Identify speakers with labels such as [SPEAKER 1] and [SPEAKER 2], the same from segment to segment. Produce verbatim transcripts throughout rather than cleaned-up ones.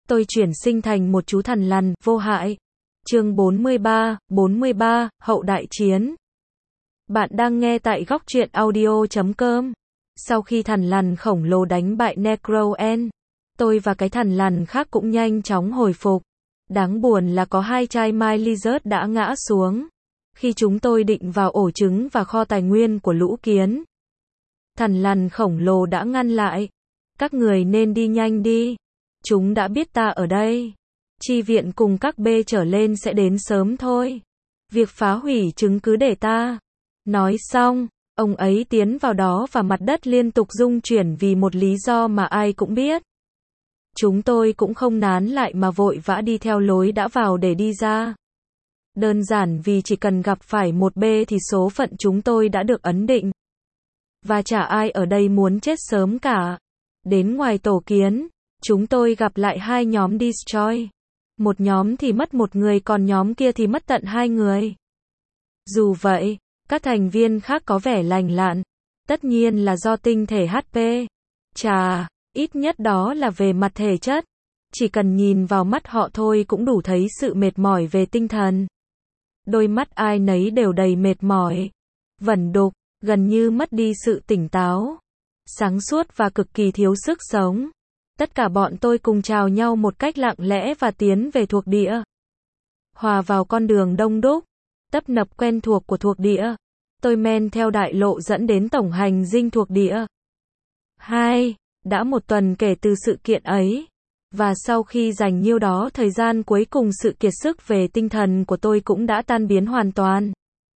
[SPEAKER 1] tôi chuyển sinh thành một chú thằn lằn, vô hại. Chương bốn mươi ba, bốn mươi ba, Hậu đại chiến. Bạn đang nghe tại góc truyện audio chấm com. Sau khi thằn lằn khổng lồ đánh bại Necroen, tôi và cái thằn lằn khác cũng nhanh chóng hồi phục. Đáng buồn là có hai trai Mai Lizard đã ngã xuống khi chúng tôi định vào ổ trứng và kho tài nguyên của lũ kiến. Thằn lằn khổng lồ đã ngăn lại. Các người nên đi nhanh đi. Chúng đã biết ta ở đây. Chi viện cùng các B trở lên sẽ đến sớm thôi. Việc phá hủy trứng cứ để ta. Nói xong, ông ấy tiến vào đó và mặt đất liên tục rung chuyển vì một lý do mà ai cũng biết. Chúng tôi cũng không nán lại mà vội vã đi theo lối đã vào để đi ra. Đơn giản vì chỉ cần gặp phải một B thì số phận chúng tôi đã được ấn định. Và chả ai ở đây muốn chết sớm cả. Đến ngoài tổ kiến, chúng tôi gặp lại hai nhóm Destroy. Một nhóm thì mất một người còn nhóm kia thì mất tận hai người. Dù vậy, các thành viên khác có vẻ lành lặn. Tất nhiên là do tinh thể hát pê. Chà, ít nhất đó là về mặt thể chất. Chỉ cần nhìn vào mắt họ thôi cũng đủ thấy sự mệt mỏi về tinh thần. Đôi mắt ai nấy đều đầy mệt mỏi, vẩn đục, gần như mất đi sự tỉnh táo, sáng suốt và cực kỳ thiếu sức sống. Tất cả bọn tôi cùng chào nhau một cách lặng lẽ và tiến về thuộc địa. Hòa vào con đường đông đúc, tấp nập quen thuộc của thuộc địa. Tôi men theo đại lộ dẫn đến tổng hành dinh thuộc địa. Hai, đã một tuần kể từ sự kiện ấy. Và sau khi dành nhiêu đó thời gian cuối cùng sự kiệt sức về tinh thần của tôi cũng đã tan biến hoàn toàn.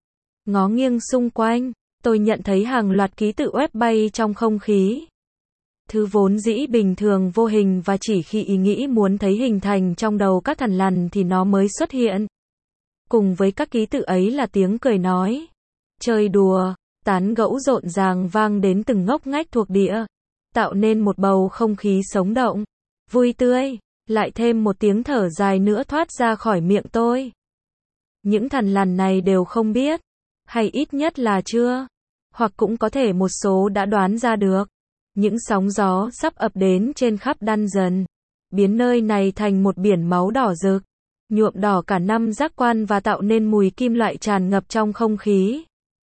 [SPEAKER 1] Ngó nghiêng xung quanh, tôi nhận thấy hàng loạt ký tự web bay trong không khí. Thứ vốn dĩ bình thường vô hình và chỉ khi ý nghĩ muốn thấy hình thành trong đầu các thằn lằn thì nó mới xuất hiện. Cùng với các ký tự ấy là tiếng cười nói, chơi đùa, tán gẫu rộn ràng vang đến từng ngóc ngách thuộc địa, tạo nên một bầu không khí sống động, vui tươi. Lại thêm một tiếng thở dài nữa thoát ra khỏi miệng tôi. Những thằn lằn này đều không biết, hay ít nhất là chưa, hoặc cũng có thể một số đã đoán ra được. Những sóng gió sắp ập đến trên khắp dungeon, biến nơi này thành một biển máu đỏ rực, nhuộm đỏ cả năm giác quan và tạo nên mùi kim loại tràn ngập trong không khí.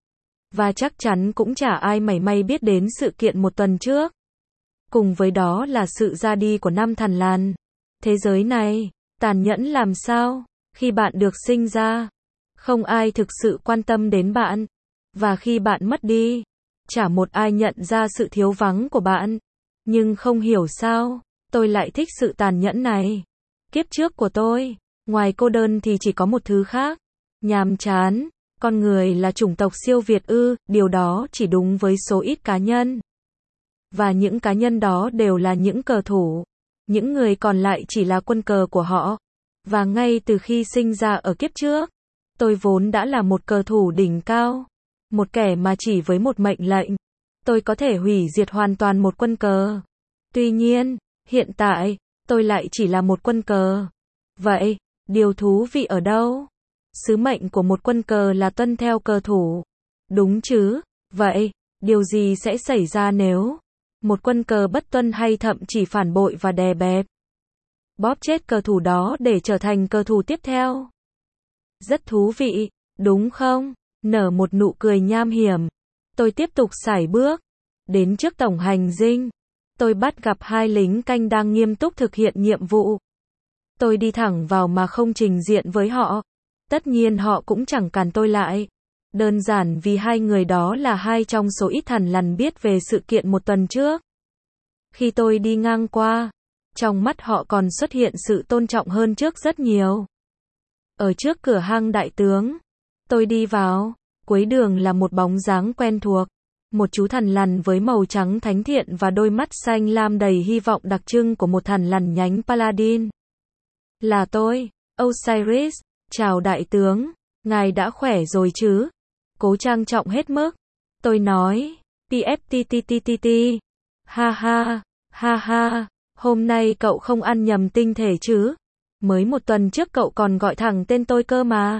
[SPEAKER 1] Và chắc chắn cũng chả ai mảy may biết đến sự kiện một tuần trước. Cùng với đó là sự ra đi của năm thằn lằn. Thế giới này, tàn nhẫn làm sao, khi bạn được sinh ra, không ai thực sự quan tâm đến bạn. Và khi bạn mất đi, chả một ai nhận ra sự thiếu vắng của bạn. Nhưng không hiểu sao, tôi lại thích sự tàn nhẫn này. Kiếp trước của tôi, ngoài cô đơn thì chỉ có một thứ khác. Nhàm chán. Con người là chủng tộc siêu việt ư, điều đó chỉ đúng với số ít cá nhân. Và những cá nhân đó đều là những cờ thủ. Những người còn lại chỉ là quân cờ của họ. Và ngay từ khi sinh ra ở kiếp trước, tôi vốn đã là một cờ thủ đỉnh cao. Một kẻ mà chỉ với một mệnh lệnh, tôi có thể hủy diệt hoàn toàn một quân cờ. Tuy nhiên, hiện tại, tôi lại chỉ là một quân cờ. Vậy, điều thú vị ở đâu? Sứ mệnh của một quân cờ là tuân theo cờ thủ. Đúng chứ? Vậy, điều gì sẽ xảy ra nếu một quân cờ bất tuân hay thậm chỉ phản bội và đè bẹp, bóp chết cờ thủ đó để trở thành cờ thủ tiếp theo? Rất thú vị, đúng không? Nở một nụ cười nham hiểm. Tôi tiếp tục sải bước. Đến trước tổng hành dinh. Tôi bắt gặp hai lính canh đang nghiêm túc thực hiện nhiệm vụ. Tôi đi thẳng vào mà không trình diện với họ. Tất nhiên họ cũng chẳng cản tôi lại. Đơn giản vì hai người đó là hai trong số ít thằn lằn biết về sự kiện một tuần trước. Khi tôi đi ngang qua, trong mắt họ còn xuất hiện sự tôn trọng hơn trước rất nhiều. Ở trước cửa hang đại tướng, tôi đi vào. Cuối đường là một bóng dáng quen thuộc. Một chú thằn lằn với màu trắng thánh thiện và đôi mắt xanh lam đầy hy vọng đặc trưng của một thằn lằn nhánh Paladin. Là tôi, Osiris. Chào đại tướng, ngài đã khỏe rồi chứ? Cố trang trọng hết mức. Tôi nói, pfttttt. Ha ha, ha ha, hôm nay cậu không ăn nhầm tinh thể chứ? Mới một tuần trước cậu còn gọi thẳng tên tôi cơ mà.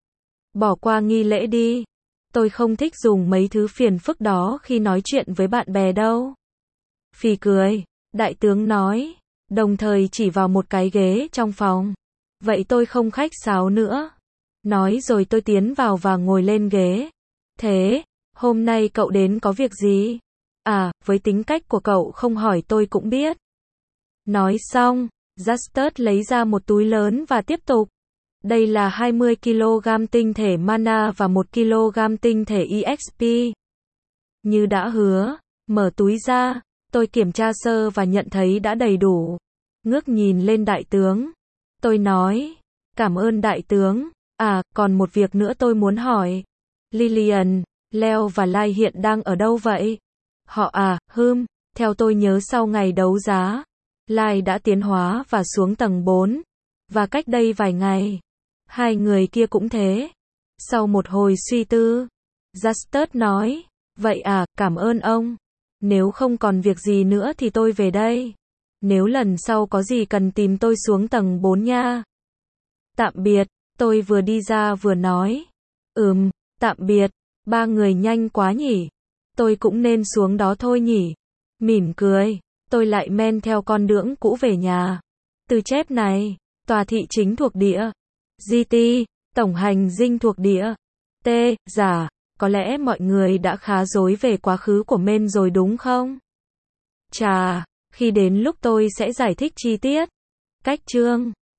[SPEAKER 1] Bỏ qua nghi lễ đi. Tôi không thích dùng mấy thứ phiền phức đó khi nói chuyện với bạn bè đâu. Phì cười, đại tướng nói, đồng thời chỉ vào một cái ghế trong phòng. Vậy tôi không khách sáo nữa. Nói rồi tôi tiến vào và ngồi lên ghế. Thế, hôm nay cậu đến có việc gì? À, với tính cách của cậu không hỏi tôi cũng biết. Nói xong, Justus lấy ra một túi lớn và tiếp tục. Đây là hai mươi ki lô gam tinh thể mana và một ki lô gam tinh thể e ích pê. Như đã hứa, mở túi ra, tôi kiểm tra sơ và nhận thấy đã đầy đủ. Ngước nhìn lên đại tướng. Tôi nói, cảm ơn đại tướng. À, còn một việc nữa tôi muốn hỏi. Lillian, Leo và Lai hiện đang ở đâu vậy? Họ à, hừm, theo tôi nhớ sau ngày đấu giá, Lai đã tiến hóa và xuống tầng bốn. Và cách đây vài ngày, hai người kia cũng thế. Sau một hồi suy tư, Justus nói, vậy à, cảm ơn ông. Nếu không còn việc gì nữa thì tôi về đây. Nếu lần sau có gì cần tìm tôi xuống tầng bốn nha. Tạm biệt, tôi vừa đi ra vừa nói. Ừm, tạm biệt, ba người nhanh quá nhỉ. Tôi cũng nên xuống đó thôi nhỉ. Mỉm cười, tôi lại men theo con đường cũ về nhà. Từ chép này, tòa thị chính thuộc địa. giê tê, tổng hành dinh thuộc địa. T, giả, có lẽ mọi người đã khá rối về quá khứ của Men rồi đúng không? Chà, khi đến lúc tôi sẽ giải thích chi tiết. Cách chương